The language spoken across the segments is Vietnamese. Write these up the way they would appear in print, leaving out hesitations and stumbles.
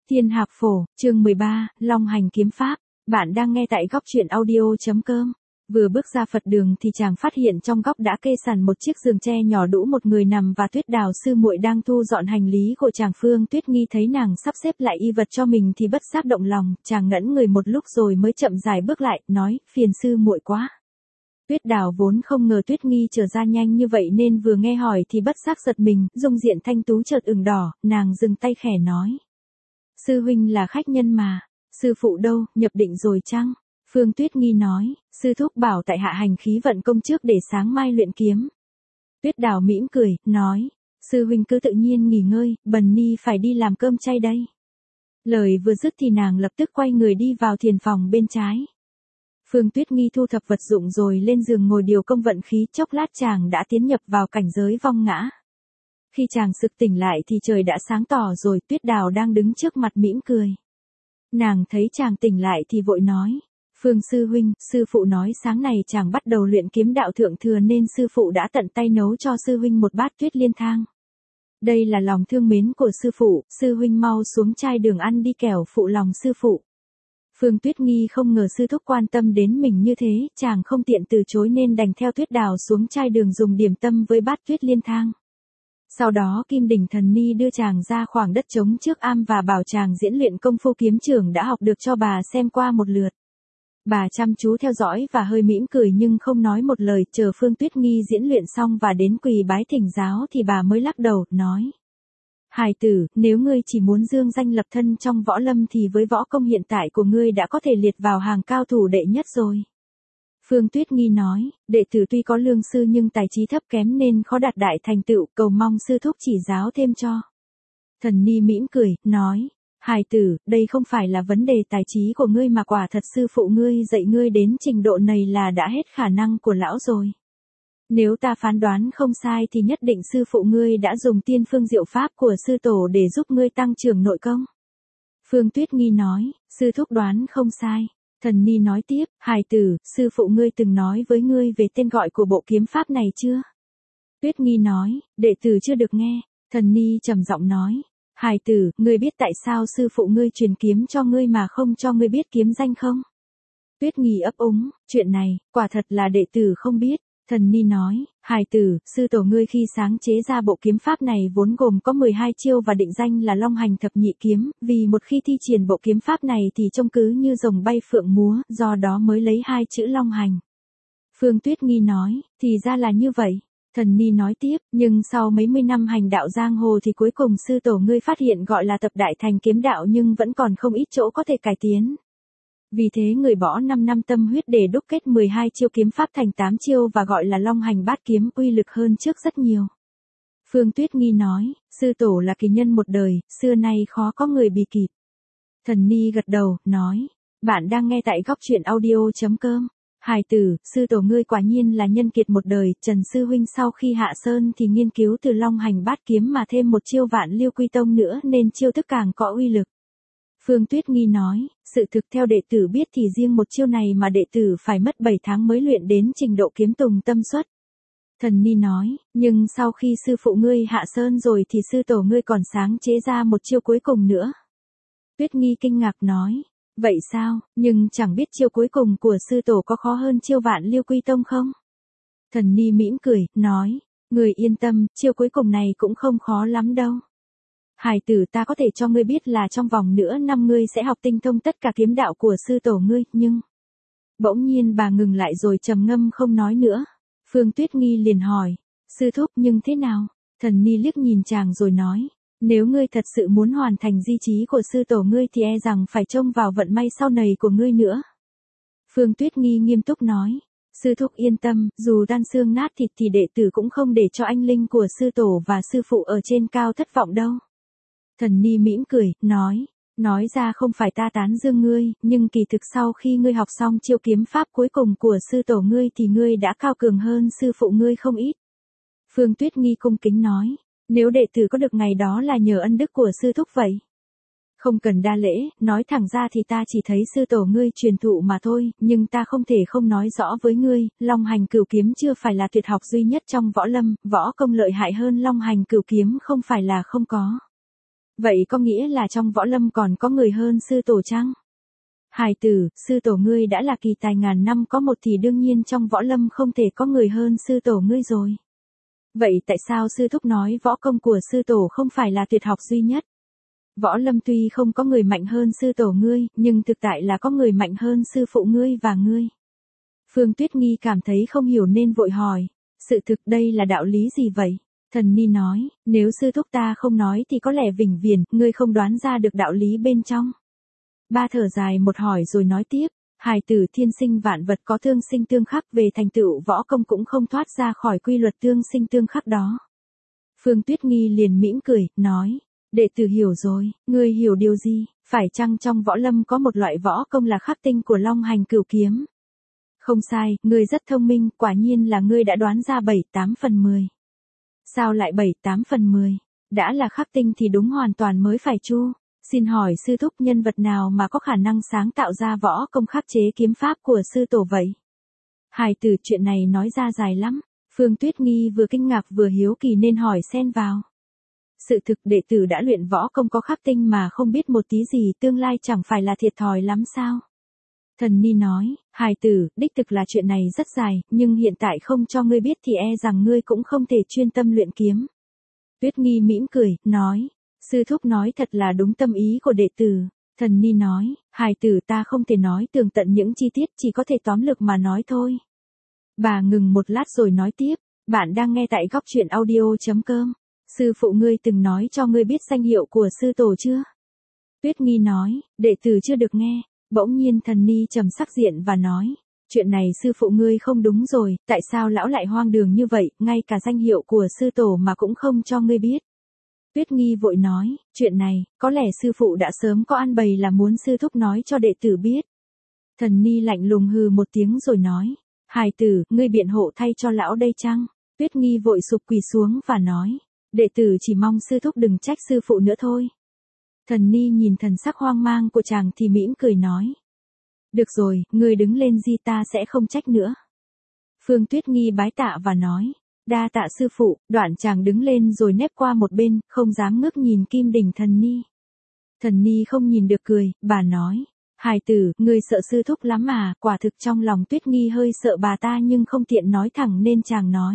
Tiên Hạc Phổ, chương 13, Long Hành Kiếm Pháp. Bạn đang nghe tại góc truyện audio.com. Vừa bước ra Phật đường thì chàng phát hiện trong góc đã kê sẵn một chiếc giường tre nhỏ đũ một người nằm và Tuyết Đào sư muội đang thu dọn hành lý của chàng. Phương Tuyết Nghi thấy nàng sắp xếp lại y vật cho mình thì bất giác động lòng, chàng ngẩn người một lúc rồi mới chậm rãi bước lại, nói, phiền sư muội quá. Tuyết Đào vốn không ngờ Tuyết Nghi trở ra nhanh như vậy nên vừa nghe hỏi thì bất giác giật mình, dung diện thanh tú chợt ửng đỏ, nàng dừng tay khẽ nói. Sư huynh là khách nhân mà, sư phụ đâu, nhập định rồi chăng? Phương Tuyết Nghi nói, sư thúc bảo tại hạ hành khí vận công trước để sáng mai luyện kiếm. Tuyết Đào mỉm cười, nói, sư huynh cứ tự nhiên nghỉ ngơi, bần ni phải đi làm cơm chay đây. Lời vừa dứt thì nàng lập tức quay người đi vào thiền phòng bên trái. Phương Tuyết Nghi thu thập vật dụng rồi lên giường ngồi điều công vận khí, chốc lát chàng đã tiến nhập vào cảnh giới vong ngã. Khi chàng sực tỉnh lại thì trời đã sáng tỏ rồi, Tuyết Đào đang đứng trước mặt mỉm cười. Nàng thấy chàng tỉnh lại thì vội nói, Phương sư huynh, sư phụ nói sáng này chàng bắt đầu luyện kiếm đạo thượng thừa nên sư phụ đã tận tay nấu cho sư huynh một bát tuyết liên thang. Đây là lòng thương mến của sư huynh mau xuống chai đường ăn đi kẻo phụ lòng sư phụ. Phương Tuyết Nghi không ngờ sư thúc quan tâm đến mình như thế, chàng không tiện từ chối nên đành theo Tuyết Đào xuống chai đường dùng điểm tâm với bát tuyết liên thang. Sau đó Kim Đỉnh Thần Ni đưa chàng ra khoảng đất trống trước am và bảo chàng diễn luyện công phu kiếm trưởng đã học được cho bà xem qua một lượt. Bà chăm chú theo dõi và hơi mỉm cười nhưng không nói một lời, chờ Phương Tuyết Nghi diễn luyện xong và đến quỳ bái thỉnh giáo thì bà mới lắc đầu, nói. Hài tử, nếu ngươi chỉ muốn dương danh lập thân trong võ lâm thì với võ công hiện tại của ngươi đã có thể liệt vào hàng cao thủ đệ nhất rồi. Phương Tuyết Nghi nói, đệ tử tuy có lương sư nhưng tài trí thấp kém nên khó đạt đại thành tựu, cầu mong sư thúc chỉ giáo thêm cho. Thần Ni mỉm cười, nói, hài tử, đây không phải là vấn đề tài trí của ngươi mà quả thật sư phụ ngươi dạy ngươi đến trình độ này là đã hết khả năng của lão rồi. Nếu ta phán đoán không sai thì nhất định sư phụ ngươi đã dùng tiên phương diệu pháp của sư tổ để giúp ngươi tăng trưởng nội công. Phương Tuyết Nghi nói, sư thúc đoán không sai. Thần Ni nói tiếp, hài tử, sư phụ ngươi từng nói với ngươi về tên gọi của bộ kiếm pháp này chưa? Tuyết Nghi nói, đệ tử chưa được nghe. Thần Ni trầm giọng nói, hài tử, ngươi biết tại sao sư phụ ngươi truyền kiếm cho ngươi mà không cho ngươi biết kiếm danh không? Tuyết Nghi ấp úng, chuyện này, quả thật là đệ tử không biết. Thần Ni nói, hài tử, sư tổ ngươi khi sáng chế ra bộ kiếm pháp này vốn gồm có 12 chiêu và định danh là Long Hành Thập Nhị Kiếm, vì một khi thi triển bộ kiếm pháp này thì trông cứ như rồng bay phượng múa, do đó mới lấy hai chữ Long Hành. Phương Tuyết Nghi nói, thì ra là như vậy. Thần Ni nói tiếp, nhưng sau mấy mươi năm hành đạo giang hồ thì cuối cùng sư tổ ngươi phát hiện gọi là tập đại thành kiếm đạo nhưng vẫn còn không ít chỗ có thể cải tiến. Vì thế người bỏ 5 năm tâm huyết để đúc kết 12 chiêu kiếm pháp thành 8 chiêu và gọi là Long Hành Bát Kiếm, uy lực hơn trước rất nhiều. Phương Tuyết Nghi nói, sư tổ là kỳ nhân một đời, xưa nay khó có người bì kịp. Thần Ni gật đầu, nói, bạn đang nghe tại góc truyện audio.com. Hài tử, sư tổ ngươi quả nhiên là nhân kiệt một đời, Trần sư huynh sau khi hạ sơn thì nghiên cứu từ Long Hành Bát Kiếm mà thêm một chiêu Vạn Liêu Quy Tông nữa nên chiêu thức càng có uy lực. Phương Tuyết Nghi nói, sự thực theo đệ tử biết thì riêng một chiêu này mà đệ tử phải mất 7 tháng mới luyện đến trình độ kiếm tùng tâm xuất. Thần Ni nói, nhưng sau khi sư phụ ngươi hạ sơn rồi thì sư tổ ngươi còn sáng chế ra một chiêu cuối cùng nữa. Tuyết Nghi kinh ngạc nói, vậy sao, nhưng chẳng biết chiêu cuối cùng của sư tổ có khó hơn chiêu Vạn Liêu Quy Tông không? Thần Ni mỉm cười, nói, người yên tâm, chiêu cuối cùng này cũng không khó lắm đâu. Hài tử, ta có thể cho ngươi biết là trong vòng nửa năm ngươi sẽ học tinh thông tất cả kiếm đạo của sư tổ ngươi, nhưng... Bỗng nhiên bà ngừng lại rồi trầm ngâm không nói nữa. Phương Tuyết Nghi liền hỏi, sư thúc nhưng thế nào? Thần Ni liếc nhìn chàng rồi nói, nếu ngươi thật sự muốn hoàn thành di chí của sư tổ ngươi thì e rằng phải trông vào vận may sau này của ngươi nữa. Phương Tuyết Nghi nghiêm túc nói, sư thúc yên tâm, dù đan xương nát thịt thì đệ tử cũng không để cho anh linh của sư tổ và sư phụ ở trên cao thất vọng đâu. Thần Ni mỉm cười, nói ra không phải ta tán dương ngươi, nhưng kỳ thực sau khi ngươi học xong chiêu kiếm pháp cuối cùng của sư tổ ngươi thì ngươi đã cao cường hơn sư phụ ngươi không ít. Phương Tuyết Nghi cung kính nói, nếu đệ tử có được ngày đó là nhờ ân đức của sư thúc vậy. Không cần đa lễ, nói thẳng ra thì ta chỉ thấy sư tổ ngươi truyền thụ mà thôi, nhưng ta không thể không nói rõ với ngươi, Long Hành Cửu Kiếm chưa phải là tuyệt học duy nhất trong võ lâm, võ công lợi hại hơn Long Hành Cửu Kiếm không phải là không có. Vậy có nghĩa là trong võ lâm còn có người hơn sư tổ chăng? Hài tử, sư tổ ngươi đã là kỳ tài ngàn năm có một thì đương nhiên trong võ lâm không thể có người hơn sư tổ ngươi rồi. Vậy tại sao sư thúc nói võ công của sư tổ không phải là tuyệt học duy nhất? Võ lâm tuy không có người mạnh hơn sư tổ ngươi, nhưng thực tại là có người mạnh hơn sư phụ ngươi và ngươi. Phương Tuyết Nghi cảm thấy không hiểu nên vội hỏi, sự thực đây là đạo lý gì vậy? Thần Ni nói, nếu sư thúc ta không nói thì có lẽ vĩnh viễn, ngươi không đoán ra được đạo lý bên trong. Ba thở dài một hỏi rồi nói tiếp, hài tử thiên sinh vạn vật có tương sinh tương khắc về thành tựu võ công cũng không thoát ra khỏi quy luật tương sinh tương khắc đó. Phương Tuyết Nghi liền mỉm cười, nói, đệ tử hiểu rồi, ngươi hiểu điều gì, phải chăng trong võ lâm có một loại võ công là khắc tinh của Long Hành Cửu Kiếm? Không sai, ngươi rất thông minh, quả nhiên là ngươi đã đoán ra 7-8 phần 10. Sao lại 7-8 phần 10? Đã là khắc tinh thì đúng hoàn toàn mới phải chu. Xin hỏi sư thúc nhân vật nào mà có khả năng sáng tạo ra võ công khắc chế kiếm pháp của sư tổ vậy? Hài tử chuyện này nói ra dài lắm. Phương Tuyết Nghi vừa kinh ngạc vừa hiếu kỳ nên hỏi xen vào. Sự thực đệ tử đã luyện võ công có khắc tinh mà không biết một tí gì tương lai chẳng phải là thiệt thòi lắm sao? Thần Ni nói, hài tử, đích thực là chuyện này rất dài, nhưng hiện tại không cho ngươi biết thì e rằng ngươi cũng không thể chuyên tâm luyện kiếm. Tuyết Nghi mỉm cười, nói, sư thúc nói thật là đúng tâm ý của đệ tử. Thần Ni nói, hài tử ta không thể nói tường tận những chi tiết, chỉ có thể tóm lược mà nói thôi. Bà ngừng một lát rồi nói tiếp, bạn đang nghe tại góc truyện audio.com. Sư phụ ngươi từng nói cho ngươi biết danh hiệu của sư tổ chưa? Tuyết Nghi nói, đệ tử chưa được nghe. Bỗng nhiên Thần Ni trầm sắc diện và nói, chuyện này sư phụ ngươi không đúng rồi, tại sao lão lại hoang đường như vậy, ngay cả danh hiệu của sư tổ mà cũng không cho ngươi biết. Tuyết Nghi vội nói, chuyện này, có lẽ sư phụ đã sớm có an bày là muốn sư thúc nói cho đệ tử biết. Thần Ni lạnh lùng hừ một tiếng rồi nói, hài tử, ngươi biện hộ thay cho lão đây chăng? Tuyết Nghi vội sụp quỳ xuống và nói, đệ tử chỉ mong sư thúc đừng trách sư phụ nữa thôi. Thần Ni nhìn thần sắc hoang mang của chàng thì mỉm cười nói. Được rồi, ngươi đứng lên di ta sẽ không trách nữa. Phương Tuyết Nghi bái tạ và nói. Đa tạ sư phụ, đoạn chàng đứng lên rồi nép qua một bên, không dám ngước nhìn Kim Đỉnh Thần Ni. Thần Ni không nhìn được cười, bà nói. Hài tử, ngươi sợ sư thúc lắm à, quả thực trong lòng Tuyết Nghi hơi sợ bà ta nhưng không tiện nói thẳng nên chàng nói.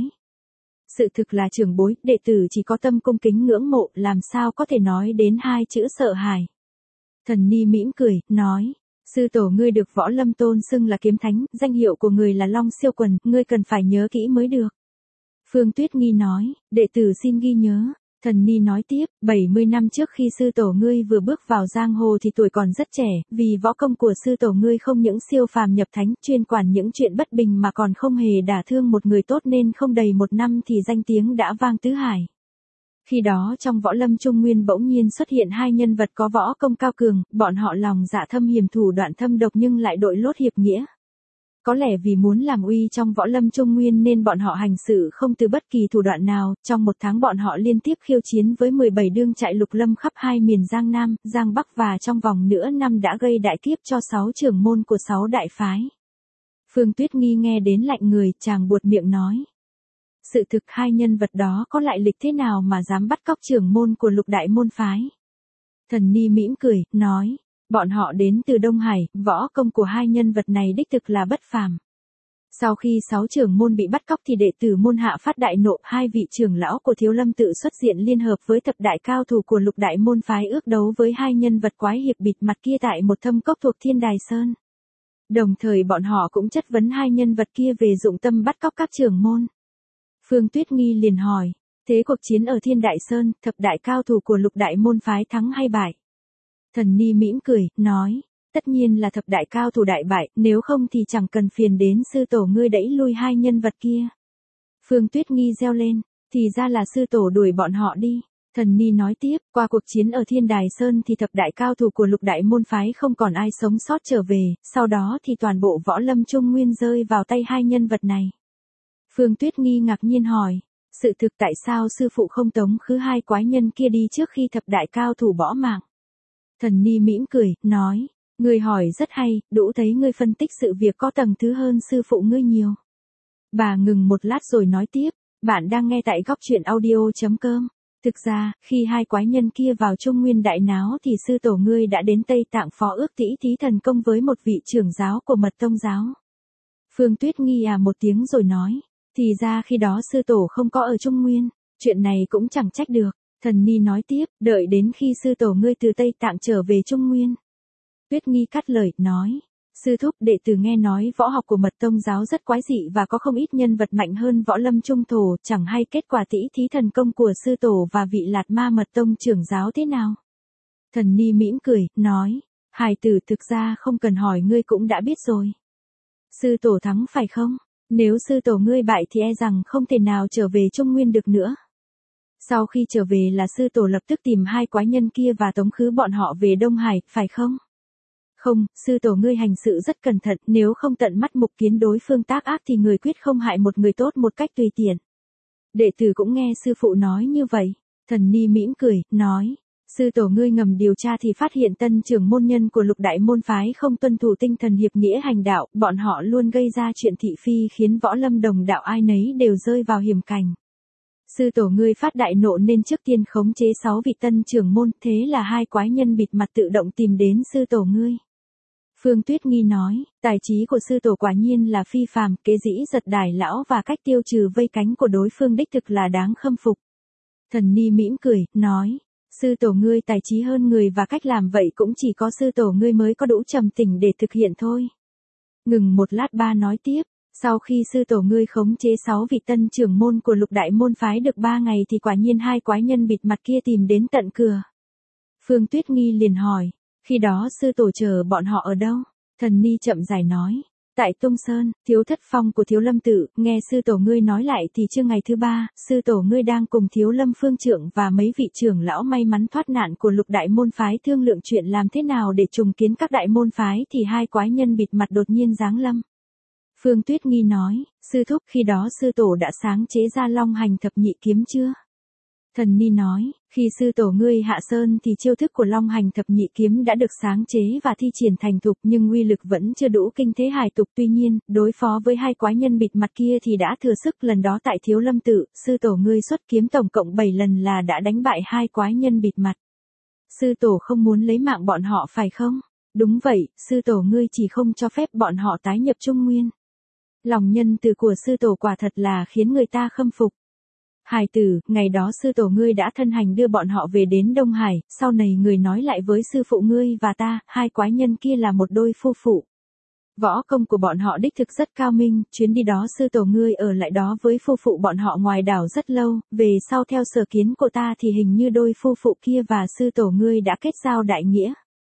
Sự thực là trưởng bối, đệ tử chỉ có tâm cung kính ngưỡng mộ, làm sao có thể nói đến hai chữ sợ hãi. Thần Ni mỉm cười, nói, sư tổ ngươi được võ lâm tôn xưng là kiếm thánh, danh hiệu của người là Long Siêu Quần, ngươi cần phải nhớ kỹ mới được. Phương Tuyết Nghi nói, đệ tử xin ghi nhớ. Thần Ni nói tiếp, 70 năm trước khi sư tổ ngươi vừa bước vào giang hồ thì tuổi còn rất trẻ, vì võ công của sư tổ ngươi không những siêu phàm nhập thánh, chuyên quản những chuyện bất bình mà còn không hề đả thương một người tốt nên không đầy một năm thì danh tiếng đã vang tứ hải. Khi đó trong võ lâm Trung Nguyên bỗng nhiên xuất hiện hai nhân vật có võ công cao cường, bọn họ lòng dạ thâm hiểm thủ đoạn thâm độc nhưng lại đội lốt hiệp nghĩa. Có lẽ vì muốn làm uy trong võ lâm Trung Nguyên nên bọn họ hành xử không từ bất kỳ thủ đoạn nào, trong một tháng bọn họ liên tiếp khiêu chiến với 17 đương trại lục lâm khắp hai miền Giang Nam, Giang Bắc và trong vòng nửa năm đã gây đại kiếp cho 6 trưởng môn của 6 đại phái. Phương Tuyết Nghi nghe đến lạnh người, chàng buột miệng nói. Sự thực hai nhân vật đó có lại lịch thế nào mà dám bắt cóc trưởng môn của lục đại môn phái? Thần Ni mỉm cười, nói. Bọn họ đến từ Đông Hải, võ công của hai nhân vật này đích thực là bất phàm. Sau khi 6 trưởng môn bị bắt cóc thì đệ tử môn hạ phát đại nộ, hai vị trưởng lão của Thiếu Lâm tự xuất diện liên hợp với thập đại cao thủ của lục đại môn phái ước đấu với hai nhân vật quái hiệp bịt mặt kia tại một thâm cốc thuộc Thiên Đài Sơn. Đồng thời bọn họ cũng chất vấn hai nhân vật kia về dụng tâm bắt cóc các trưởng môn. Phương Tuyết Nghi liền hỏi, thế cuộc chiến ở Thiên Đại Sơn, thập đại cao thủ của lục đại môn phái thắng hay bại? Thần Ni mỉm cười, nói, tất nhiên là thập đại cao thủ đại bại, nếu không thì chẳng cần phiền đến sư tổ ngươi đẩy lui hai nhân vật kia. Phương Tuyết Nghi reo lên, thì ra là sư tổ đuổi bọn họ đi. Thần Ni nói tiếp, qua cuộc chiến ở Thiên Đài Sơn thì thập đại cao thủ của lục đại môn phái không còn ai sống sót trở về, sau đó thì toàn bộ võ lâm Trung Nguyên rơi vào tay hai nhân vật này. Phương Tuyết Nghi ngạc nhiên hỏi, sự thực tại sao sư phụ không tống khứ hai quái nhân kia đi trước khi thập đại cao thủ bỏ mạng? Thần Ni mỉm cười, nói, ngươi hỏi rất hay, đủ thấy ngươi phân tích sự việc có tầng thứ hơn sư phụ ngươi nhiều. Bà ngừng một lát rồi nói tiếp, bạn đang nghe tại góc truyện audio.com. Thực ra, khi hai quái nhân kia vào Trung Nguyên đại náo thì sư tổ ngươi đã đến Tây Tạng phó ước tỉ thí thần công với một vị trưởng giáo của Mật Tông giáo. Phương Tuyết nghi một tiếng rồi nói, thì ra khi đó sư tổ không có ở Trung Nguyên, chuyện này cũng chẳng trách được. Thần Ni nói tiếp, đợi đến khi sư tổ ngươi từ Tây Tạng trở về Trung Nguyên. Tuyết nghi cắt lời, nói, sư thúc, đệ tử nghe nói võ học của Mật Tông giáo rất quái dị và có không ít nhân vật mạnh hơn võ lâm trung thổ, chẳng hay kết quả tỉ thí thần công của sư tổ và vị Lạt Ma Mật Tông trưởng giáo thế nào. Thần Ni mỉm cười, nói, hài tử, thực ra không cần hỏi, ngươi cũng đã biết rồi. Sư tổ thắng phải không? Nếu sư tổ ngươi bại thì e rằng không thể nào trở về Trung Nguyên được nữa. Sau khi trở về là sư tổ lập tức tìm hai quái nhân kia và tống khứ bọn họ về Đông Hải, phải không? Không, sư tổ ngươi hành sự rất cẩn thận, nếu không tận mắt mục kiến đối phương tác ác thì người quyết không hại một người tốt một cách tùy tiện. Đệ tử cũng nghe sư phụ nói như vậy. Thần Ni mỉm cười, nói, sư tổ ngươi ngầm điều tra thì phát hiện tân trưởng môn nhân của Lục Đại môn phái không tuân thủ tinh thần hiệp nghĩa hành đạo, bọn họ luôn gây ra chuyện thị phi khiến võ lâm đồng đạo ai nấy đều rơi vào hiểm cảnh. Sư tổ ngươi phát đại nộ nên trước tiên khống chế 6 vị tân trưởng môn, thế là hai quái nhân bịt mặt tự động tìm đến sư tổ ngươi. Phương Tuyết nghi nói, tài trí của sư tổ quả nhiên là phi phàm, kế dĩ giật đài lão và cách tiêu trừ vây cánh của đối phương đích thực là đáng khâm phục. Thần Ni mỉm cười, nói, sư tổ ngươi tài trí hơn người và cách làm vậy cũng chỉ có sư tổ ngươi mới có đủ trầm tỉnh để thực hiện thôi. Ngừng một lát ba nói tiếp, sau khi sư tổ ngươi khống chế 6 vị tân trưởng môn của Lục Đại môn phái được 3 ngày thì quả nhiên hai quái nhân bịt mặt kia tìm đến tận cửa. Phương Tuyết nghi liền hỏi, khi đó sư tổ chờ bọn họ ở đâu? Thần Ni chậm rãi nói, tại Tung Sơn, Thiếu Thất Phong của Thiếu Lâm Tự, nghe sư tổ ngươi nói lại thì trưa ngày thứ 3, sư tổ ngươi đang cùng Thiếu Lâm Phương Trượng và mấy vị trưởng lão may mắn thoát nạn của Lục Đại môn phái thương lượng chuyện làm thế nào để trùng kiến các đại môn phái thì hai quái nhân bịt mặt đột nhiên giáng lâm. Phương Tuyết nghi nói, sư thúc, khi đó sư tổ đã sáng chế ra Long Hành Thập Nhị Kiếm chưa? Thần Ni nói, khi sư tổ ngươi hạ sơn thì chiêu thức của Long Hành Thập Nhị Kiếm đã được sáng chế và thi triển thành thục nhưng uy lực vẫn chưa đủ kinh thế hài tục. Tuy nhiên, đối phó với hai quái nhân bịt mặt kia thì đã thừa sức. Lần đó tại Thiếu Lâm Tự, sư tổ ngươi xuất kiếm tổng cộng 7 lần là đã đánh bại hai quái nhân bịt mặt. Sư tổ không muốn lấy mạng bọn họ phải không? Đúng vậy, sư tổ ngươi chỉ không cho phép bọn họ tái nhập Trung Nguyên. Lòng nhân từ của sư tổ quả thật là khiến người ta khâm phục. Hài tử, ngày đó sư tổ ngươi đã thân hành đưa bọn họ về đến Đông Hải, sau này người nói lại với sư phụ ngươi và ta, hai quái nhân kia là một đôi phu phụ. Võ công của bọn họ đích thực rất cao minh, chuyến đi đó sư tổ ngươi ở lại đó với phu phụ bọn họ ngoài đảo rất lâu, về sau theo sở kiến của ta thì hình như đôi phu phụ kia và sư tổ ngươi đã kết giao đại nghĩa.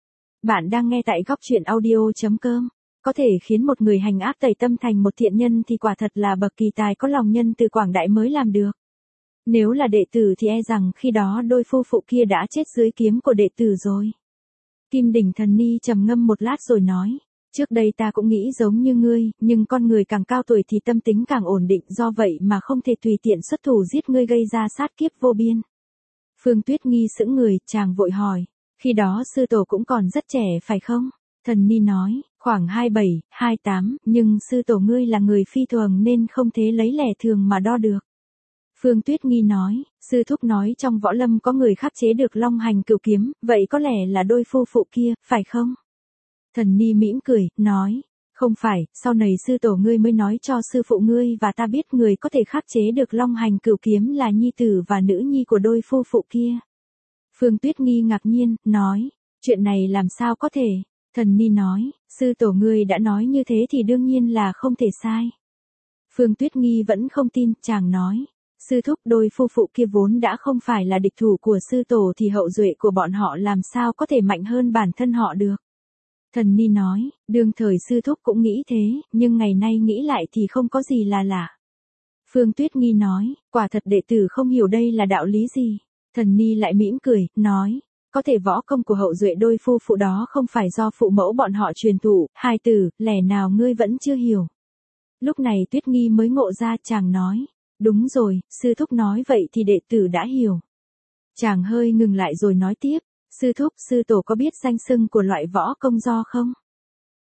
Bạn đang nghe tại góc truyện audio.com. Có thể khiến một người hành ác tẩy tâm thành một thiện nhân thì quả thật là bậc kỳ tài có lòng nhân từ quảng đại mới làm được. Nếu là đệ tử thì e rằng khi đó đôi phu phụ kia đã chết dưới kiếm của đệ tử rồi. Kim Đỉnh Thần Ni trầm ngâm một lát rồi nói, trước đây ta cũng nghĩ giống như ngươi, nhưng con người càng cao tuổi thì tâm tính càng ổn định, do vậy mà không thể tùy tiện xuất thủ giết ngươi gây ra sát kiếp vô biên. Phương Tuyết nghi sững người, chàng vội hỏi, khi đó sư tổ cũng còn rất trẻ phải không? Thần Ni nói, khoảng 27, 28, nhưng sư tổ ngươi là người phi thường nên không thể lấy lẻ thường mà đo được. Phương Tuyết nghi nói, sư thúc nói trong võ lâm có người khắc chế được Long Hành Cửu Kiếm, vậy có lẽ là đôi phu phụ kia, phải không? Thần Ni mỉm cười, nói, không phải, sau này sư tổ ngươi mới nói cho sư phụ ngươi và ta biết người có thể khắc chế được Long Hành Cửu Kiếm là nhi tử và nữ nhi của đôi phu phụ kia. Phương Tuyết nghi ngạc nhiên, nói, chuyện này làm sao có thể? Thần Ni nói, sư tổ ngươi đã nói như thế thì đương nhiên là không thể sai. Phương Tuyết nghi vẫn không tin, chàng nói, sư thúc, đôi phu phụ kia vốn đã không phải là địch thủ của sư tổ thì hậu duệ của bọn họ làm sao có thể mạnh hơn bản thân họ được. Thần Ni nói, đương thời sư thúc cũng nghĩ thế, nhưng ngày nay nghĩ lại thì không có gì là lạ. Phương Tuyết nghi nói, quả thật đệ tử không hiểu đây là đạo lý gì. Thần Ni lại mỉm cười, nói, có thể võ công của hậu duệ đôi phu phụ đó không phải do phụ mẫu bọn họ truyền thụ, hài tử, lẽ nào ngươi vẫn chưa hiểu. Lúc này Tuyết nghi mới ngộ ra, chàng nói, đúng rồi, sư thúc nói vậy thì đệ tử đã hiểu. Chàng hơi ngừng lại rồi nói tiếp, sư thúc, sư tổ có biết danh xưng của loại võ công do không?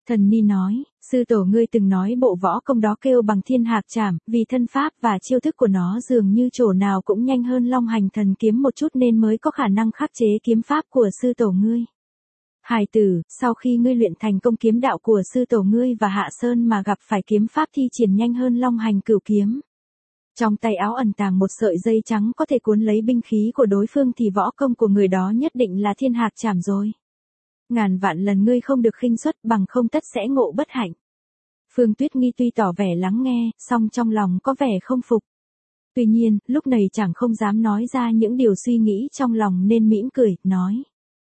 Thần Ni nói, sư tổ ngươi từng nói bộ võ công đó kêu bằng thiên hạc trảm, vì thân pháp và chiêu thức của nó dường như chỗ nào cũng nhanh hơn long hành thần kiếm một chút nên mới có khả năng khắc chế kiếm pháp của sư tổ ngươi. Hài tử, sau khi ngươi luyện thành công kiếm đạo của sư tổ ngươi và Hạ Sơn mà gặp phải kiếm pháp thi triển nhanh hơn long hành cửu kiếm. Trong tay áo ẩn tàng một sợi dây trắng có thể cuốn lấy binh khí của đối phương thì võ công của người đó nhất định là thiên hạc trảm rồi. Ngàn vạn lần ngươi không được khinh suất bằng không tất sẽ ngộ bất hạnh. Phương Tuyết Nghi tuy tỏ vẻ lắng nghe, song trong lòng có vẻ không phục. Tuy nhiên, lúc này chẳng không dám nói ra những điều suy nghĩ trong lòng nên mỉm cười, nói.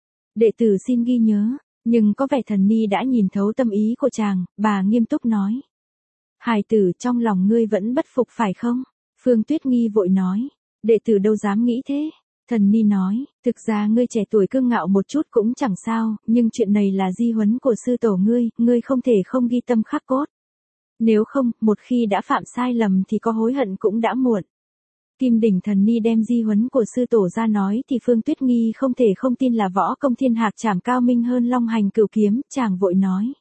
Đệ tử xin ghi nhớ, nhưng có vẻ Thần Ni đã nhìn thấu tâm ý của chàng, bà nghiêm túc nói. Hài tử, trong lòng ngươi vẫn bất phục phải không? Phương Tuyết Nghi vội nói. Đệ tử đâu dám nghĩ thế. Thần Ni nói, thực ra ngươi trẻ tuổi cương ngạo một chút cũng chẳng sao, nhưng chuyện này là di huấn của sư tổ ngươi không thể không ghi tâm khắc cốt. Nếu không, một khi đã phạm sai lầm thì có hối hận cũng đã muộn. Kim Đỉnh Thần Ni đem di huấn của sư tổ ra nói thì Phương Tuyết Nghi không thể không tin là võ công thiên hạc trảm cao minh hơn long hành cửu kiếm, chàng vội nói.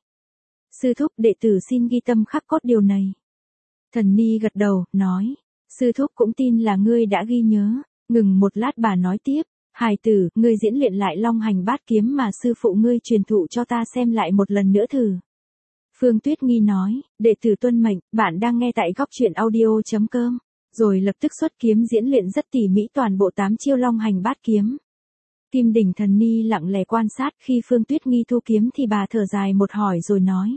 Sư thúc, đệ tử xin ghi tâm khắc cốt điều này. Thần Ni gật đầu, nói, sư thúc cũng tin là ngươi đã ghi nhớ. Ngừng một lát bà nói tiếp, hài tử, ngươi diễn luyện lại long hành bát kiếm mà sư phụ ngươi truyền thụ cho ta xem lại một lần nữa thử. Phương Tuyết Nghi nói, đệ tử tuân mệnh, bạn đang nghe tại góc truyện audio.com, rồi lập tức xuất kiếm diễn luyện rất tỉ mỉ toàn bộ 8 chiêu long hành bát kiếm. Kim Đỉnh Thần Ni lặng lẽ quan sát khi Phương Tuyết Nghi thu kiếm thì bà thở dài một hỏi rồi nói.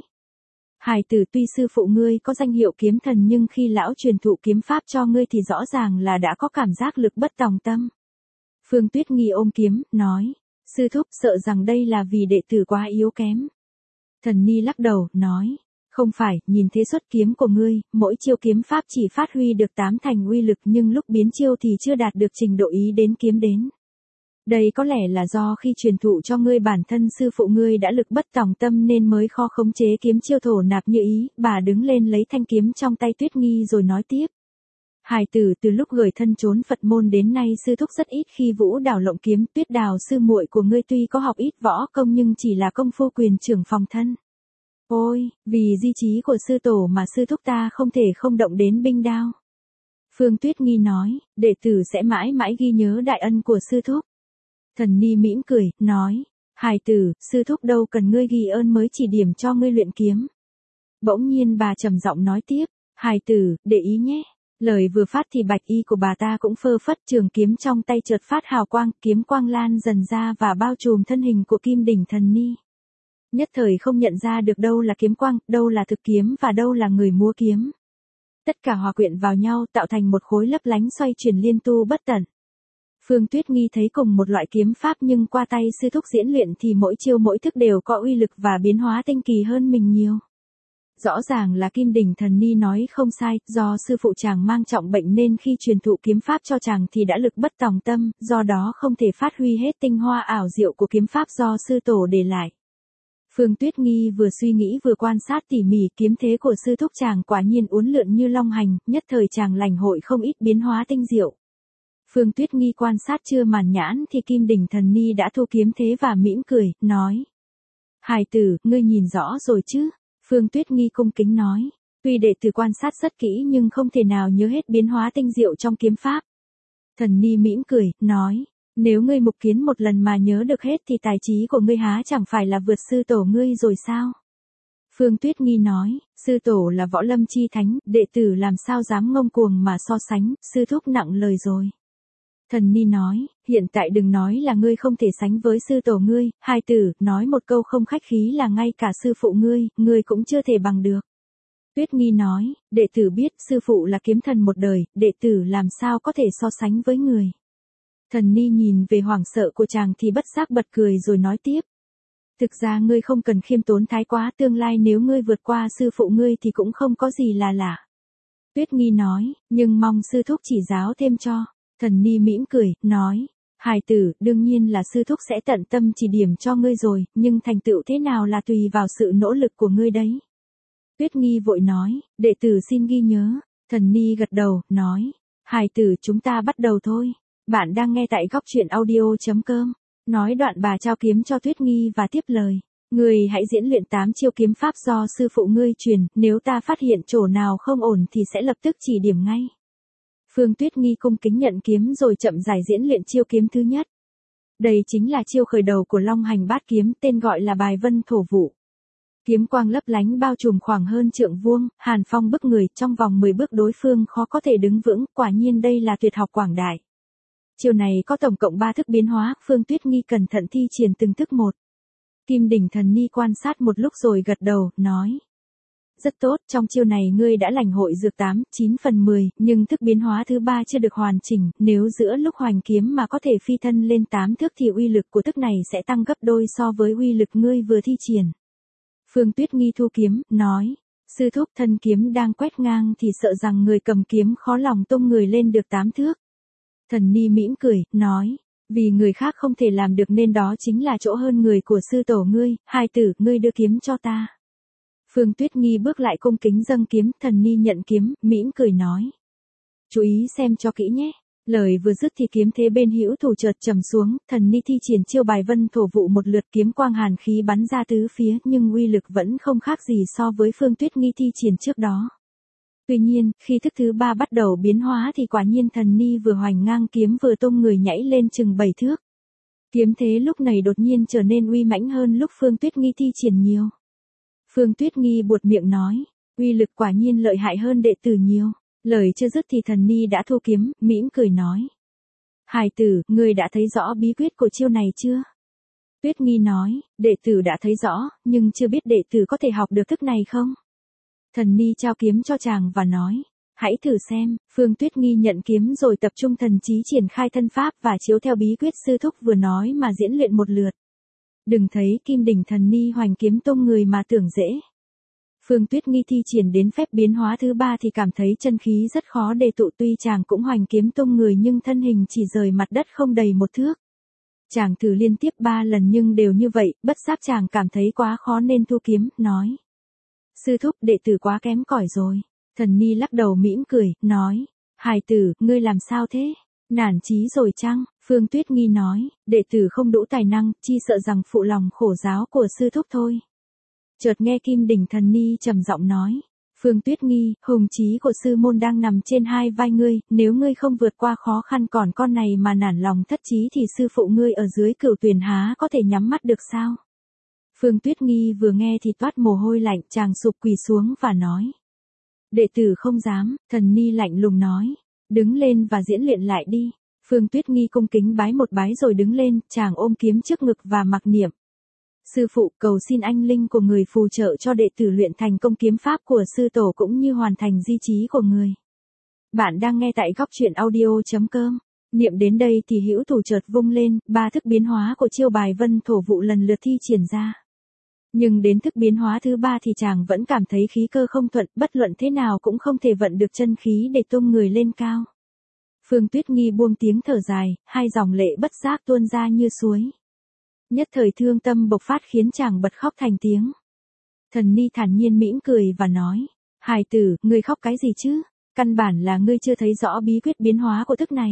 Hài tử, tuy sư phụ ngươi có danh hiệu kiếm thần nhưng khi lão truyền thụ kiếm pháp cho ngươi thì rõ ràng là đã có cảm giác lực bất tòng tâm. Phương Tuyết Nghi ôm kiếm, nói, sư thúc sợ rằng đây là vì đệ tử quá yếu kém. Thần Ni lắc đầu, nói, không phải, nhìn thế xuất kiếm của ngươi, mỗi chiêu kiếm pháp chỉ phát huy được 8 thành uy lực nhưng lúc biến chiêu thì chưa đạt được trình độ ý đến kiếm đến. Đây có lẽ là do khi truyền thụ cho ngươi bản thân sư phụ ngươi đã lực bất tòng tâm nên mới khó khống chế kiếm chiêu thổ nạp như ý. Bà đứng lên lấy thanh kiếm trong tay Tuyết Nghi rồi nói tiếp. Hài tử, từ lúc gửi thân trốn Phật môn đến nay sư thúc rất ít khi vũ đảo lộng kiếm. Tuyết Đào sư muội của ngươi tuy có học ít võ công nhưng chỉ là công phu quyền trưởng phòng thân. Ôi, vì di chí của sư tổ mà sư thúc ta không thể không động đến binh đao. Phương Tuyết Nghi nói, đệ tử sẽ mãi mãi ghi nhớ đại ân của sư thúc. Thần Ni mỉm cười, nói, hài tử, sư thúc đâu cần ngươi ghi ơn mới chỉ điểm cho ngươi luyện kiếm. Bỗng nhiên bà trầm giọng nói tiếp, hài tử, để ý nhé. Lời vừa phát thì bạch y của bà ta cũng phơ phất, trường kiếm trong tay chợt phát hào quang, kiếm quang lan dần ra và bao trùm thân hình của Kim Đỉnh Thần Ni. Nhất thời không nhận ra được đâu là kiếm quang, đâu là thực kiếm và đâu là người múa kiếm. Tất cả hòa quyện vào nhau tạo thành một khối lấp lánh xoay chuyển liên tu bất tận. Phương Tuyết Nghi thấy cùng một loại kiếm pháp nhưng qua tay sư thúc diễn luyện thì mỗi chiêu mỗi thức đều có uy lực và biến hóa tinh kỳ hơn mình nhiều. Rõ ràng là Kim Đỉnh Thần Ni nói không sai, do sư phụ chàng mang trọng bệnh nên khi truyền thụ kiếm pháp cho chàng thì đã lực bất tòng tâm, do đó không thể phát huy hết tinh hoa ảo diệu của kiếm pháp do sư tổ để lại. Phương Tuyết Nghi vừa suy nghĩ vừa quan sát tỉ mỉ kiếm thế của sư thúc chàng quả nhiên uốn lượn như long hành, nhất thời chàng lãnh hội không ít biến hóa tinh diệu. Phương Tuyết Nghi quan sát chưa màn nhãn thì Kim Đỉnh Thần Ni đã thu kiếm thế và mỉm cười, nói. Hài tử, ngươi nhìn rõ rồi chứ? Phương Tuyết Nghi cung kính nói. Tuy đệ tử quan sát rất kỹ nhưng không thể nào nhớ hết biến hóa tinh diệu trong kiếm pháp. Thần Ni mỉm cười, nói. Nếu ngươi mục kiến một lần mà nhớ được hết thì tài trí của ngươi há chẳng phải là vượt sư tổ ngươi rồi sao? Phương Tuyết Nghi nói, sư tổ là võ lâm chi thánh, đệ tử làm sao dám ngông cuồng mà so sánh, sư thúc nặng lời rồi. Thần Ni nói, hiện tại đừng nói là ngươi không thể sánh với sư tổ ngươi, hài tử, nói một câu không khách khí là ngay cả sư phụ ngươi cũng chưa thể bằng được. Tuyết Nghi nói, đệ tử biết sư phụ là kiếm thần một đời, đệ tử làm sao có thể so sánh với người. Thần Ni nhìn về hoảng sợ của chàng thì bất giác bật cười rồi nói tiếp. Thực ra ngươi không cần khiêm tốn thái quá, tương lai nếu ngươi vượt qua sư phụ ngươi thì cũng không có gì là lạ. Tuyết Nghi nói, nhưng mong sư thúc chỉ giáo thêm cho. Thần Ni mỉm cười, nói, hài tử, đương nhiên là sư thúc sẽ tận tâm chỉ điểm cho ngươi rồi, nhưng thành tựu thế nào là tùy vào sự nỗ lực của ngươi đấy. Tuyết Nghi vội nói, đệ tử xin ghi nhớ. Thần Ni gật đầu, nói, hài tử, chúng ta bắt đầu thôi. Bạn đang nghe tại góc truyện audio.com. Nói đoạn bà trao kiếm cho Tuyết Nghi và tiếp lời. Ngươi hãy diễn luyện 8 chiêu kiếm pháp do sư phụ ngươi truyền, nếu ta phát hiện chỗ nào không ổn thì sẽ lập tức chỉ điểm ngay. Phương Tuyết Nghi cung kính nhận kiếm rồi chậm rãi diễn luyện chiêu kiếm thứ nhất. Đây chính là chiêu khởi đầu của Long Hành Bát Kiếm, tên gọi là Bài Vân Thổ Vụ. Kiếm quang lấp lánh bao trùm khoảng hơn trượng vuông, hàn phong bức người, trong vòng 10 bước đối phương khó có thể đứng vững, quả nhiên đây là tuyệt học quảng đại. Chiêu này có tổng cộng 3 thức biến hóa, Phương Tuyết Nghi cẩn thận thi triển từng thức một. Kim Đỉnh Thần Ni quan sát một lúc rồi gật đầu, nói. Rất tốt, trong chiêu này ngươi đã lãnh hội dược 8-9 phần 10, nhưng thức biến hóa thứ 3 chưa được hoàn chỉnh, nếu giữa lúc hoành kiếm mà có thể phi thân lên 8 thước thì uy lực của thức này sẽ tăng gấp đôi so với uy lực ngươi vừa thi triển. Phương Tuyết Nghi thu kiếm, nói. Sư thúc, thân kiếm đang quét ngang thì sợ rằng người cầm kiếm khó lòng tung người lên được 8 thước. Thần Ni mỉm cười, nói. Vì người khác không thể làm được nên đó chính là chỗ hơn người của sư tổ ngươi, hai tử, ngươi đưa kiếm cho ta. Phương Tuyết Nghi bước lại cung kính dâng kiếm, Thần Ni nhận kiếm, mỉm cười nói. Chú ý xem cho kỹ nhé. Lời vừa dứt thì kiếm thế bên hữu thủ chợt trầm xuống, Thần Ni thi triển chiêu Bài Vân Thổ Vụ một lượt, kiếm quang hàn khí bắn ra tứ phía, nhưng uy lực vẫn không khác gì so với Phương Tuyết Nghi thi triển trước đó. Tuy nhiên, khi thức thứ 3 bắt đầu biến hóa thì quả nhiên Thần Ni vừa hoành ngang kiếm vừa tung người nhảy lên chừng 7 thước. Kiếm thế lúc này đột nhiên trở nên uy mãnh hơn lúc Phương Tuyết Nghi thi triển nhiều. Phương Tuyết Nghi buột miệng nói, uy lực quả nhiên lợi hại hơn đệ tử nhiều. Lời chưa dứt thì Thần Ni đã thu kiếm, mỉm cười nói. Hài tử, ngươi đã thấy rõ bí quyết của chiêu này chưa? Tuyết Nghi nói, đệ tử đã thấy rõ, nhưng chưa biết đệ tử có thể học được thức này không? Thần Ni trao kiếm cho chàng và nói, hãy thử xem. Phương Tuyết Nghi nhận kiếm rồi tập trung thần trí triển khai thân pháp và chiếu theo bí quyết sư thúc vừa nói mà diễn luyện một lượt. Đừng thấy Kim Đỉnh Thần Ni hoành kiếm tung người mà tưởng dễ. Phương Tuyết Nghi thi triển đến phép biến hóa thứ 3 thì cảm thấy chân khí rất khó để tụ, tuy chàng cũng hoành kiếm tung người nhưng thân hình chỉ rời mặt đất không đầy 1 thước. Chàng thử liên tiếp 3 lần nhưng đều như vậy, bất giác chàng cảm thấy quá khó nên thu kiếm, nói. Sư thúc, đệ tử quá kém cỏi rồi. Thần Ni lắc đầu mỉm cười, nói. Hài tử, ngươi làm sao thế? Nản chí rồi chăng? Phương Tuyết Nghi nói, đệ tử không đủ tài năng, chi sợ rằng phụ lòng khổ giáo của sư thúc thôi. Chợt nghe Kim Đỉnh Thần Ni trầm giọng nói. Phương Tuyết Nghi, hùng chí của sư môn đang nằm trên hai vai ngươi, nếu ngươi không vượt qua khó khăn còn con này mà nản lòng thất chí thì sư phụ ngươi ở dưới Cửu Tuyền há có thể nhắm mắt được sao? Phương Tuyết Nghi vừa nghe thì toát mồ hôi lạnh, chàng sụp quỳ xuống và nói. Đệ tử không dám. Thần Ni lạnh lùng nói. Đứng lên và diễn luyện lại đi. Phương Tuyết Nghi cung kính bái một bái rồi đứng lên, chàng ôm kiếm trước ngực và mặc niệm. Sư phụ, cầu xin anh linh của người phù trợ cho đệ tử luyện thành công kiếm pháp của sư tổ cũng như hoàn thành di chí của người. Bạn đang nghe tại góc truyện audio.com. Niệm đến đây thì hữu thủ chợt vung lên, 3 thức biến hóa của chiêu Bài Vân Thổ Vụ lần lượt thi triển ra. Nhưng đến thức biến hóa thứ 3 thì chàng vẫn cảm thấy khí cơ không thuận, bất luận thế nào cũng không thể vận được chân khí để tung người lên cao. Phương Tuyết Nghi buông tiếng thở dài, 2 dòng lệ bất giác tuôn ra như suối. Nhất thời thương tâm bộc phát khiến chàng bật khóc thành tiếng. Thần Ni thản nhiên mỉm cười và nói, hài tử, ngươi khóc cái gì chứ? Căn bản là ngươi chưa thấy rõ bí quyết biến hóa của thức này.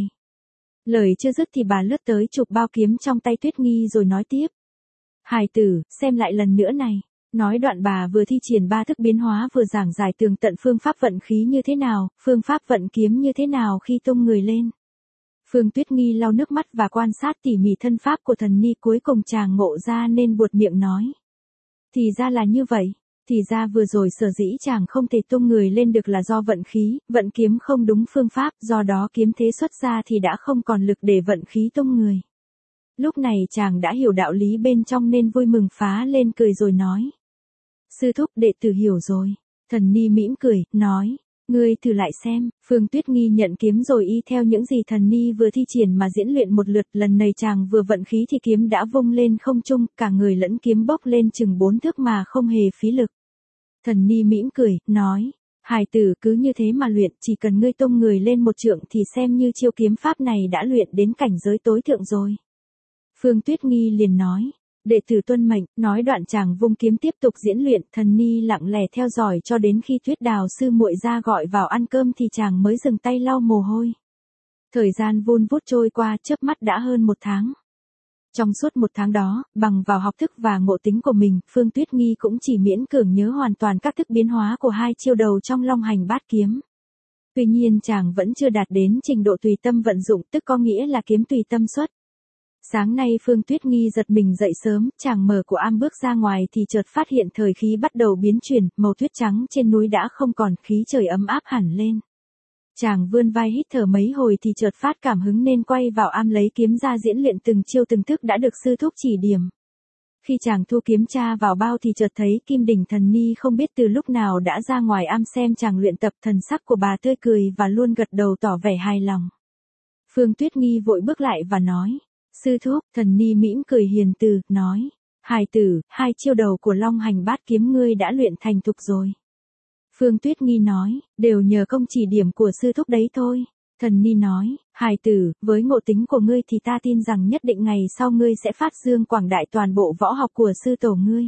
Lời chưa dứt thì bà lướt tới chụp bao kiếm trong tay Tuyết Nghi rồi nói tiếp. Hài tử, xem lại lần nữa này. Nói đoạn bà vừa thi triển 3 thức biến hóa vừa giảng giải tường tận phương pháp vận khí như thế nào, phương pháp vận kiếm như thế nào khi tung người lên. Phương Tuyết Nghi lau nước mắt và quan sát tỉ mỉ thân pháp của Thần Ni, cuối cùng chàng ngộ ra nên buột miệng nói. Thì ra là như vậy, thì ra vừa rồi sở dĩ chàng không thể tung người lên được là do vận khí, vận kiếm không đúng phương pháp, do đó kiếm thế xuất ra thì đã không còn lực để vận khí tung người. Lúc này chàng đã hiểu đạo lý bên trong nên vui mừng phá lên cười rồi nói. Sư thúc, đệ tử hiểu rồi. Thần Ni mỉm cười, nói. Ngươi thử lại xem. Phương Tuyết Nghi nhận kiếm rồi y theo những gì Thần Ni vừa thi triển mà diễn luyện một lượt. Lần này chàng vừa vận khí thì kiếm đã vung lên không trung, cả người lẫn kiếm bốc lên chừng 4 thước mà không hề phí lực. Thần Ni mỉm cười, nói. Hài tử, cứ như thế mà luyện, chỉ cần ngươi tung người lên 1 trượng thì xem như chiêu kiếm pháp này đã luyện đến cảnh giới tối thượng rồi. Phương Tuyết Nghi liền nói. Đệ tử tuân mệnh. Nói đoạn chàng vung kiếm tiếp tục diễn luyện. Thần Ni lặng lẽ theo dõi cho đến khi Tuyết Đào sư muội ra gọi vào ăn cơm thì chàng mới dừng tay lau mồ hôi. Thời gian vun vút trôi qua, chớp mắt đã hơn 1 tháng. Trong suốt một tháng đó, bằng vào học thức và ngộ tính của mình, Phương Tuyết Nghi cũng chỉ miễn cưỡng nhớ hoàn toàn các thức biến hóa của hai chiêu đầu trong Long Hành Bát Kiếm. Tuy nhiên chàng vẫn chưa đạt đến trình độ tùy tâm vận dụng, tức có nghĩa là kiếm tùy tâm xuất. Sáng nay Phương Tuyết Nghi giật mình dậy sớm, chàng mở của am bước ra ngoài thì chợt phát hiện thời khí bắt đầu biến chuyển, màu tuyết trắng trên núi đã không còn, khí trời ấm áp hẳn lên. Chàng vươn vai hít thở mấy hồi thì chợt phát cảm hứng nên quay vào am lấy kiếm ra diễn luyện từng chiêu từng thức đã được sư thúc chỉ điểm. Khi chàng thu kiếm tra vào bao thì chợt thấy Kim Đỉnh Thần Ni không biết từ lúc nào đã ra ngoài am xem chàng luyện tập, thần sắc của bà tươi cười và luôn gật đầu tỏ vẻ hài lòng. Phương Tuyết Nghi vội bước lại và nói, sư thúc. Thần Ni mỉm cười hiền từ, nói, hài tử, hai chiêu đầu của Long Hành Bát Kiếm ngươi đã luyện thành thục rồi. Phương Tuyết Nghi nói, đều nhờ công chỉ điểm của sư thúc đấy thôi. Thần Ni nói, hài tử, với ngộ tính của ngươi thì ta tin rằng nhất định ngày sau ngươi sẽ phát dương quảng đại toàn bộ võ học của sư tổ ngươi.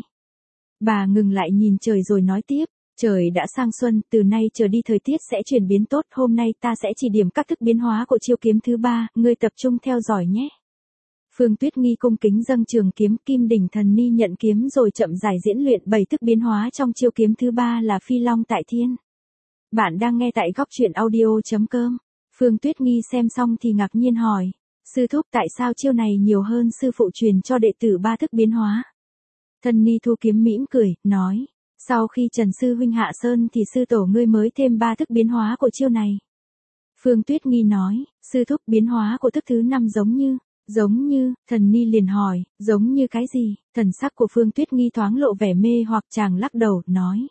Bà ngừng lại nhìn trời rồi nói tiếp, trời đã sang xuân, từ nay trở đi thời tiết sẽ chuyển biến tốt, hôm nay ta sẽ chỉ điểm các thức biến hóa của chiêu kiếm thứ ba, ngươi tập trung theo dõi nhé. Phương Tuyết Nghi cung kính dâng trường kiếm, Kim Đỉnh Thần Ni nhận kiếm rồi chậm rãi diễn luyện 7 thức biến hóa trong chiêu kiếm thứ ba là Phi Long Tại Thiên. Bạn đang nghe tại góc truyện audio.com. Phương Tuyết Nghi xem xong thì ngạc nhiên hỏi, sư thúc tại sao chiêu này nhiều hơn sư phụ truyền cho đệ tử 3 thức biến hóa? Thần Ni thu kiếm mỉm cười, nói, sau khi Trần sư huynh hạ sơn thì sư tổ ngươi mới thêm 3 thức biến hóa của chiêu này. Phương Tuyết Nghi nói, sư thúc biến hóa của thức thứ 5 giống như, Thần Ni liền hỏi, giống như cái gì? Thần sắc của Phương Tuyết Nghi thoáng lộ vẻ mê hoặc, chàng lắc đầu, nói,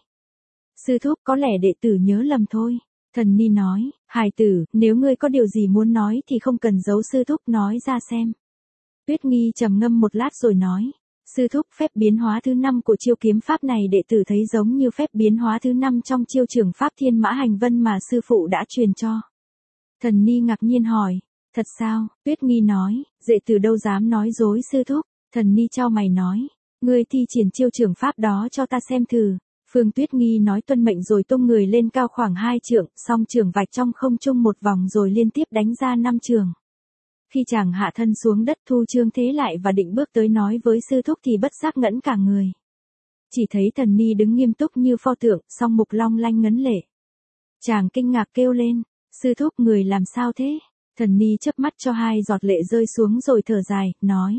sư thúc có lẽ đệ tử nhớ lầm thôi. Thần Ni nói, hài tử, nếu ngươi có điều gì muốn nói thì không cần giấu sư thúc, nói ra xem. Tuyết Nghi trầm ngâm một lát rồi nói, sư thúc, phép biến hóa thứ 5 của chiêu kiếm pháp này đệ tử thấy giống như phép biến hóa thứ 5 trong chiêu trường pháp Thiên Mã Hành Vân mà sư phụ đã truyền cho. Thần Ni ngạc nhiên hỏi, thật sao? Tuyết Nghi nói, đệ tử đâu dám nói dối sư thúc. Thần Ni chau mày nói, ngươi thi triển chiêu trường pháp đó cho ta xem thử. Phương Tuyết Nghi nói tuân mệnh rồi tung người lên cao khoảng 2 trượng, song trường vạch trong không trung một vòng rồi liên tiếp đánh ra 5 trường. Khi chàng hạ thân xuống đất thu trương thế lại và định bước tới nói với sư thúc thì bất giác ngẩn cả người. Chỉ thấy Thần Ni đứng nghiêm túc như pho tượng, song mục long lanh ngấn lệ. Chàng kinh ngạc kêu lên, sư thúc người làm sao thế? Thần Ni chớp mắt cho 2 giọt lệ rơi xuống rồi thở dài, nói,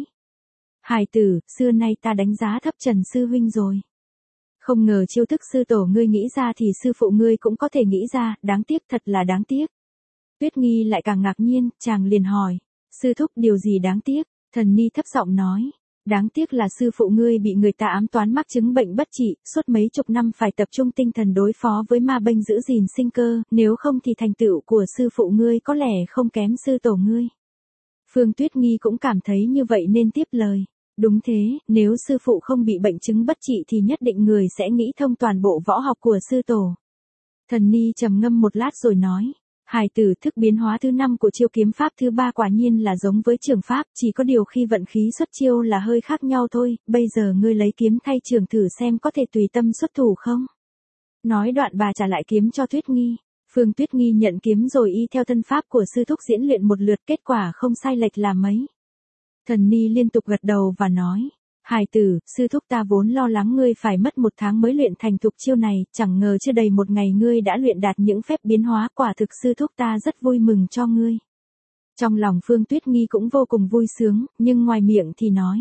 hài tử, xưa nay ta đánh giá thấp Trần sư huynh rồi. Không ngờ chiêu thức sư tổ ngươi nghĩ ra thì sư phụ ngươi cũng có thể nghĩ ra, đáng tiếc, thật là đáng tiếc. Tuyết Nghi lại càng ngạc nhiên, chàng liền hỏi, sư thúc điều gì đáng tiếc? Thần Ni thấp giọng nói, đáng tiếc là sư phụ ngươi bị người ta ám toán mắc chứng bệnh bất trị, suốt mấy chục năm phải tập trung tinh thần đối phó với ma bênh giữ gìn sinh cơ, nếu không thì thành tựu của sư phụ ngươi có lẽ không kém sư tổ ngươi. Phương Tuyết Nghi cũng cảm thấy như vậy nên tiếp lời. Đúng thế, nếu sư phụ không bị bệnh chứng bất trị thì nhất định người sẽ nghĩ thông toàn bộ võ học của sư tổ. Thần Ni trầm ngâm một lát rồi nói, hài tử, thức biến hóa thứ 5 của chiêu kiếm pháp thứ 3 quả nhiên là giống với trường pháp, chỉ có điều khi vận khí xuất chiêu là hơi khác nhau thôi, bây giờ ngươi lấy kiếm thay trường thử xem có thể tùy tâm xuất thủ không? Nói đoạn bà trả lại kiếm cho Tuyết Nghi. Phương Tuyết Nghi nhận kiếm rồi y theo thân pháp của sư thúc diễn luyện một lượt, kết quả không sai lệch là mấy. Thần Ni liên tục gật đầu và nói, hài tử, sư thúc ta vốn lo lắng ngươi phải mất 1 tháng mới luyện thành thục chiêu này, chẳng ngờ chưa đầy 1 ngày ngươi đã luyện đạt những phép biến hóa, quả thực sư thúc ta rất vui mừng cho ngươi. Trong lòng Phương Tuyết Nghi cũng vô cùng vui sướng, nhưng ngoài miệng thì nói,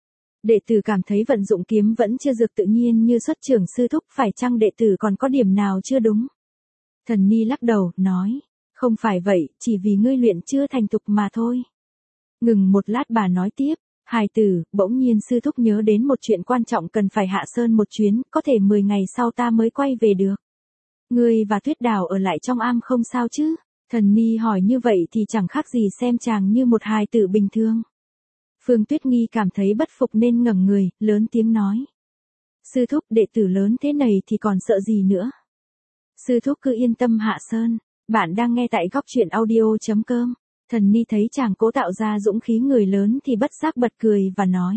đệ tử cảm thấy vận dụng kiếm vẫn chưa được tự nhiên như xuất trưởng sư thúc, phải chăng đệ tử còn có điểm nào chưa đúng? Thần Ni lắc đầu, nói, không phải vậy, chỉ vì ngươi luyện chưa thành thục mà thôi. Ngừng một lát bà nói tiếp, hài tử, bỗng nhiên sư thúc nhớ đến một chuyện quan trọng cần phải hạ sơn một chuyến, có thể 10 ngày sau ta mới quay về được. Ngươi và Tuyết Đào ở lại trong am không sao chứ? Thần Ni hỏi như vậy thì chẳng khác gì xem chàng như một hài tử bình thường. Phương Tuyết Nghi cảm thấy bất phục nên ngẩng người, lớn tiếng nói. Sư thúc, đệ tử lớn thế này thì còn sợ gì nữa? Sư thúc cứ yên tâm hạ sơn. Bạn đang nghe tại góc truyện audio.com. Thần Ni thấy chàng cố tạo ra dũng khí người lớn thì bất giác bật cười và nói.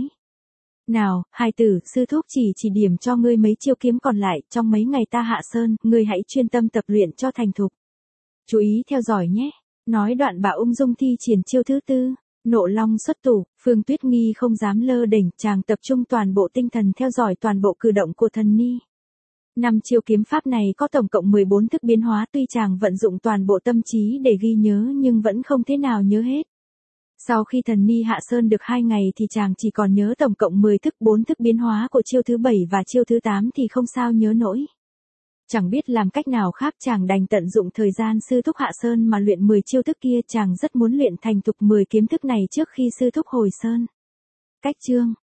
Nào, hài tử, sư thúc chỉ điểm cho ngươi mấy chiêu kiếm còn lại, trong mấy ngày ta hạ sơn, ngươi hãy chuyên tâm tập luyện cho thành thục. Chú ý theo dõi nhé. Nói đoạn bà ung dung thi triển chiêu thứ 4. Nộ long xuất thủ, Phương Tuyết Nghi không dám lơ đễnh, chàng tập trung toàn bộ tinh thần theo dõi toàn bộ cử động của thần ni. 5 chiêu kiếm pháp này có tổng cộng 14 thức biến hóa, tuy chàng vận dụng toàn bộ tâm trí để ghi nhớ nhưng vẫn không thế nào nhớ hết. Sau khi thần ni hạ sơn được 2 ngày thì chàng chỉ còn nhớ tổng cộng 10 thức, 4 thức biến hóa của chiêu thứ 7 và chiêu thứ 8 thì không sao nhớ nổi. Chẳng biết làm cách nào khác, chàng đành tận dụng thời gian sư thúc hạ sơn mà luyện 10 chiêu thức kia. Chàng rất muốn luyện thành thục 10 kiếm thức này trước khi sư thúc hồi sơn. Cách chương